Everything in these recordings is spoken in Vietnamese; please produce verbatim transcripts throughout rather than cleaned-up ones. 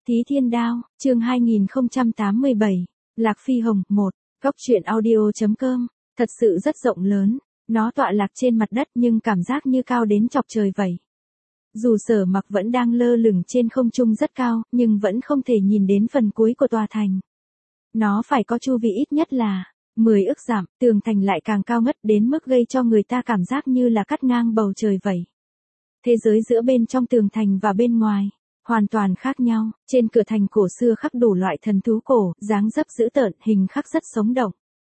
Thí Thiên Đao, chương hai nghìn không trăm tám mươi bảy, Lạc Phi Hồng, một, Góc truyện audio.com, thật sự rất rộng lớn, nó tọa lạc trên mặt đất nhưng cảm giác như cao đến chọc trời vậy. Dù Sở Mặc vẫn đang lơ lửng trên không trung rất cao, nhưng vẫn không thể nhìn đến phần cuối của tòa thành. Nó phải có chu vi ít nhất là mười ức dặm, tường thành lại càng cao ngất đến mức gây cho người ta cảm giác như là cắt ngang bầu trời vậy. Thế giới giữa bên trong tường thành và bên ngoài hoàn toàn khác nhau, trên cửa thành cổ xưa khắc đủ loại thần thú cổ, dáng dấp dữ tợn, hình khắc rất sống động.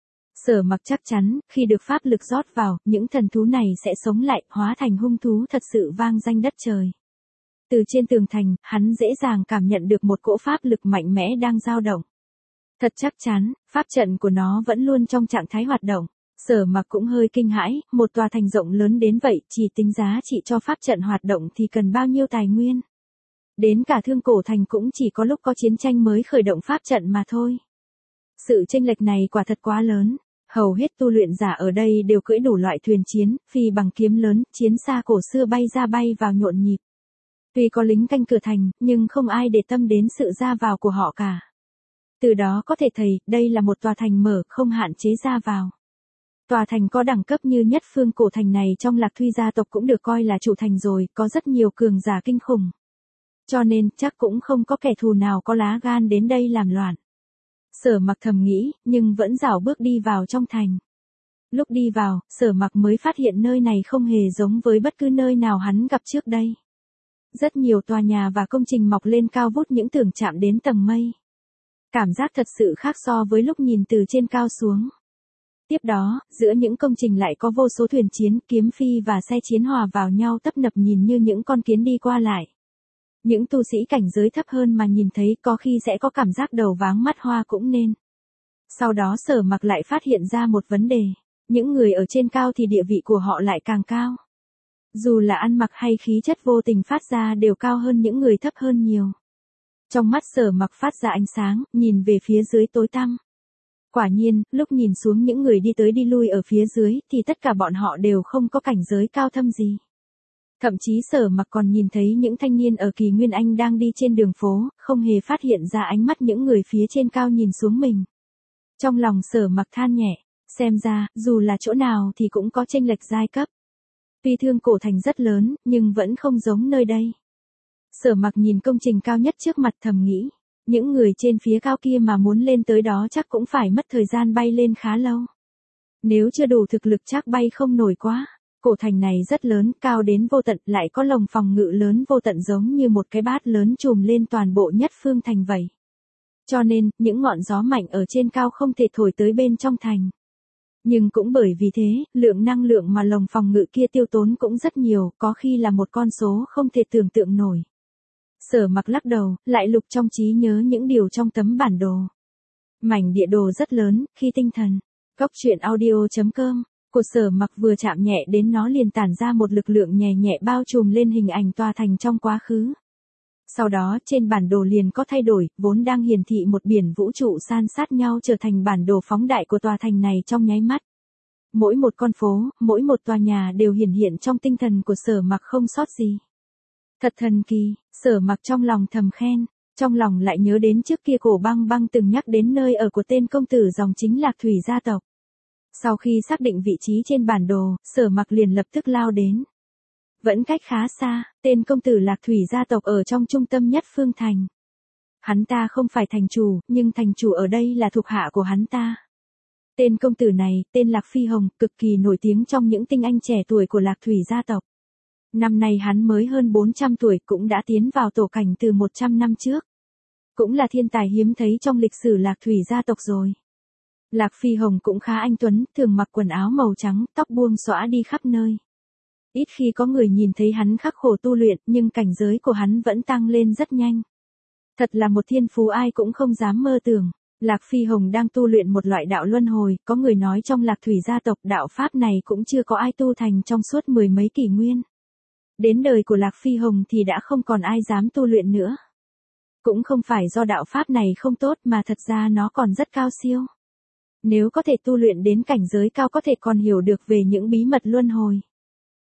Sở Mặc chắc chắn, khi được pháp lực rót vào, những thần thú này sẽ sống lại, hóa thành hung thú thật sự vang danh đất trời. Từ trên tường thành, hắn dễ dàng cảm nhận được một cỗ pháp lực mạnh mẽ đang dao động. Thật chắc chắn, pháp trận của nó vẫn luôn trong trạng thái hoạt động. Sở Mặc cũng hơi kinh hãi, một tòa thành rộng lớn đến vậy, chỉ tính giá trị cho pháp trận hoạt động thì cần bao nhiêu tài nguyên. Đến cả Thương Cổ Thành cũng chỉ có lúc có chiến tranh mới khởi động pháp trận mà thôi. Sự chênh lệch này quả thật quá lớn. Hầu hết tu luyện giả ở đây đều cưỡi đủ loại thuyền chiến, phi bằng kiếm lớn, chiến xa cổ xưa bay ra bay vào nhộn nhịp. Tuy có lính canh cửa thành, nhưng không ai để tâm đến sự ra vào của họ cả. Từ đó có thể thấy, đây là một tòa thành mở, không hạn chế ra vào. Tòa thành có đẳng cấp như nhất phương cổ thành này trong Lạc Thuy gia tộc cũng được coi là chủ thành rồi, có rất nhiều cường giả kinh khủng. Cho nên, chắc cũng không có kẻ thù nào có lá gan đến đây làm loạn. Sở Mặc thầm nghĩ, nhưng vẫn rảo bước đi vào trong thành. Lúc đi vào, Sở Mặc mới phát hiện nơi này không hề giống với bất cứ nơi nào hắn gặp trước đây. Rất nhiều tòa nhà và công trình mọc lên cao vút những tường chạm đến tầng mây. Cảm giác thật sự khác so với lúc nhìn từ trên cao xuống. Tiếp đó, giữa những công trình lại có vô số thuyền chiến, kiếm phi và xe chiến hòa vào nhau tấp nập nhìn như những con kiến đi qua lại. Những tu sĩ cảnh giới thấp hơn mà nhìn thấy có khi sẽ có cảm giác đầu váng mắt hoa cũng nên. Sau đó Sở Mặc lại phát hiện ra một vấn đề. Những người ở trên cao thì địa vị của họ lại càng cao. Dù là ăn mặc hay khí chất vô tình phát ra đều cao hơn những người thấp hơn nhiều. Trong mắt Sở Mặc phát ra ánh sáng, nhìn về phía dưới tối tăm. Quả nhiên, lúc nhìn xuống những người đi tới đi lui ở phía dưới thì tất cả bọn họ đều không có cảnh giới cao thâm gì. Thậm chí Sở Mặc còn nhìn thấy những thanh niên ở Kỳ Nguyên Anh đang đi trên đường phố, không hề phát hiện ra ánh mắt những người phía trên cao nhìn xuống mình. Trong lòng Sở Mặc than nhẹ, xem ra, dù là chỗ nào thì cũng có chênh lệch giai cấp. Tuy Thương Cổ Thành rất lớn, nhưng vẫn không giống nơi đây. Sở Mặc nhìn công trình cao nhất trước mặt thầm nghĩ, những người trên phía cao kia mà muốn lên tới đó chắc cũng phải mất thời gian bay lên khá lâu. Nếu chưa đủ thực lực chắc bay không nổi quá. Cổ thành này rất lớn, cao đến vô tận, lại có lồng phòng ngự lớn vô tận giống như một cái bát lớn trùm lên toàn bộ nhất phương thành vậy. Cho nên, những ngọn gió mạnh ở trên cao không thể thổi tới bên trong thành. Nhưng cũng bởi vì thế, lượng năng lượng mà lồng phòng ngự kia tiêu tốn cũng rất nhiều, có khi là một con số không thể tưởng tượng nổi. Sở Mặc lắc đầu, lại lục trong trí nhớ những điều trong tấm bản đồ. Mảnh địa đồ rất lớn, khi tinh thần. Góc truyện audio.com của Sở Mặc vừa chạm nhẹ đến nó liền tản ra một lực lượng nhẹ nhẹ bao trùm lên hình ảnh tòa thành trong quá khứ. Sau đó, trên bản đồ liền có thay đổi, vốn đang hiển thị một biển vũ trụ san sát nhau trở thành bản đồ phóng đại của tòa thành này trong nháy mắt. Mỗi một con phố, mỗi một tòa nhà đều hiển hiện trong tinh thần của Sở Mặc không sót gì. Thật thần kỳ, Sở Mặc trong lòng thầm khen, trong lòng lại nhớ đến trước kia Cổ Băng Băng từng nhắc đến nơi ở của tên công tử dòng chính Lạc Thủy gia tộc. Sau khi xác định vị trí trên bản đồ, Sở Mặc liền lập tức lao đến. Vẫn cách khá xa, tên công tử Lạc Thủy gia tộc ở trong trung tâm nhất phương thành. Hắn ta không phải thành chủ, nhưng thành chủ ở đây là thuộc hạ của hắn ta. Tên công tử này, tên Lạc Phi Hồng, cực kỳ nổi tiếng trong những tinh anh trẻ tuổi của Lạc Thủy gia tộc. Năm nay hắn mới hơn bốn trăm tuổi, cũng đã tiến vào tổ cảnh từ một trăm năm trước. Cũng là thiên tài hiếm thấy trong lịch sử Lạc Thủy gia tộc rồi. Lạc Phi Hồng cũng khá anh tuấn, thường mặc quần áo màu trắng, tóc buông xõa đi khắp nơi. Ít khi có người nhìn thấy hắn khắc khổ tu luyện, nhưng cảnh giới của hắn vẫn tăng lên rất nhanh. Thật là một thiên phú ai cũng không dám mơ tưởng. Lạc Phi Hồng đang tu luyện một loại đạo luân hồi, có người nói trong Lạc Thủy gia tộc đạo pháp này cũng chưa có ai tu thành trong suốt mười mấy kỷ nguyên. Đến đời của Lạc Phi Hồng thì đã không còn ai dám tu luyện nữa. Cũng không phải do đạo pháp này không tốt mà thật ra nó còn rất cao siêu. Nếu có thể tu luyện đến cảnh giới cao có thể còn hiểu được về những bí mật luân hồi.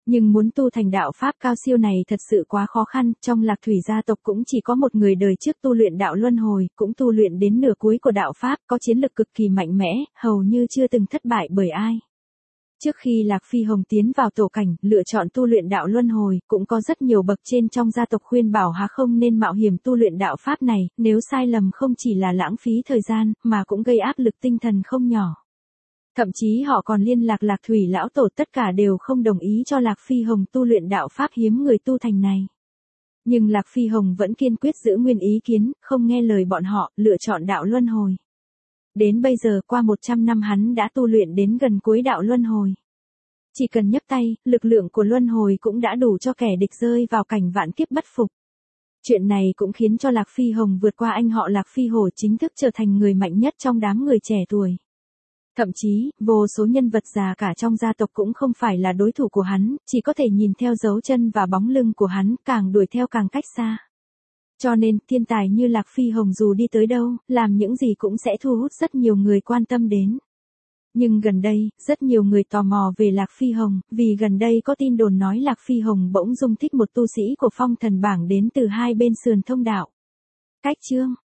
Nhưng muốn tu thành đạo pháp cao siêu này thật sự quá khó khăn, trong Lạc Thủy gia tộc cũng chỉ có một người đời trước tu luyện đạo luân hồi, cũng tu luyện đến nửa cuối của đạo pháp, có chiến lực cực kỳ mạnh mẽ, hầu như chưa từng thất bại bởi ai. Trước khi Lạc Phi Hồng tiến vào tổ cảnh, lựa chọn tu luyện đạo luân hồi, cũng có rất nhiều bậc trên trong gia tộc khuyên bảo hắn không nên mạo hiểm tu luyện đạo pháp này, nếu sai lầm không chỉ là lãng phí thời gian, mà cũng gây áp lực tinh thần không nhỏ. Thậm chí họ còn liên lạc Lạc Thủy lão tổ, tất cả đều không đồng ý cho Lạc Phi Hồng tu luyện đạo pháp hiếm người tu thành này. Nhưng Lạc Phi Hồng vẫn kiên quyết giữ nguyên ý kiến, không nghe lời bọn họ, lựa chọn đạo luân hồi. Đến bây giờ qua một trăm năm hắn đã tu luyện đến gần cuối đạo luân hồi. Chỉ cần nhấc tay, lực lượng của luân hồi cũng đã đủ cho kẻ địch rơi vào cảnh vạn kiếp bất phục. Chuyện này cũng khiến cho Lạc Phi Hồng vượt qua anh họ Lạc Phi Hổ, chính thức trở thành người mạnh nhất trong đám người trẻ tuổi. Thậm chí, vô số nhân vật già cả trong gia tộc cũng không phải là đối thủ của hắn, chỉ có thể nhìn theo dấu chân và bóng lưng của hắn, càng đuổi theo càng cách xa. Cho nên, thiên tài như Lạc Phi Hồng dù đi tới đâu, làm những gì cũng sẽ thu hút rất nhiều người quan tâm đến. Nhưng gần đây, rất nhiều người tò mò về Lạc Phi Hồng, vì gần đây có tin đồn nói Lạc Phi Hồng bỗng dung thích một tu sĩ của phong thần bảng đến từ hai bên sườn thông đạo. Cách chương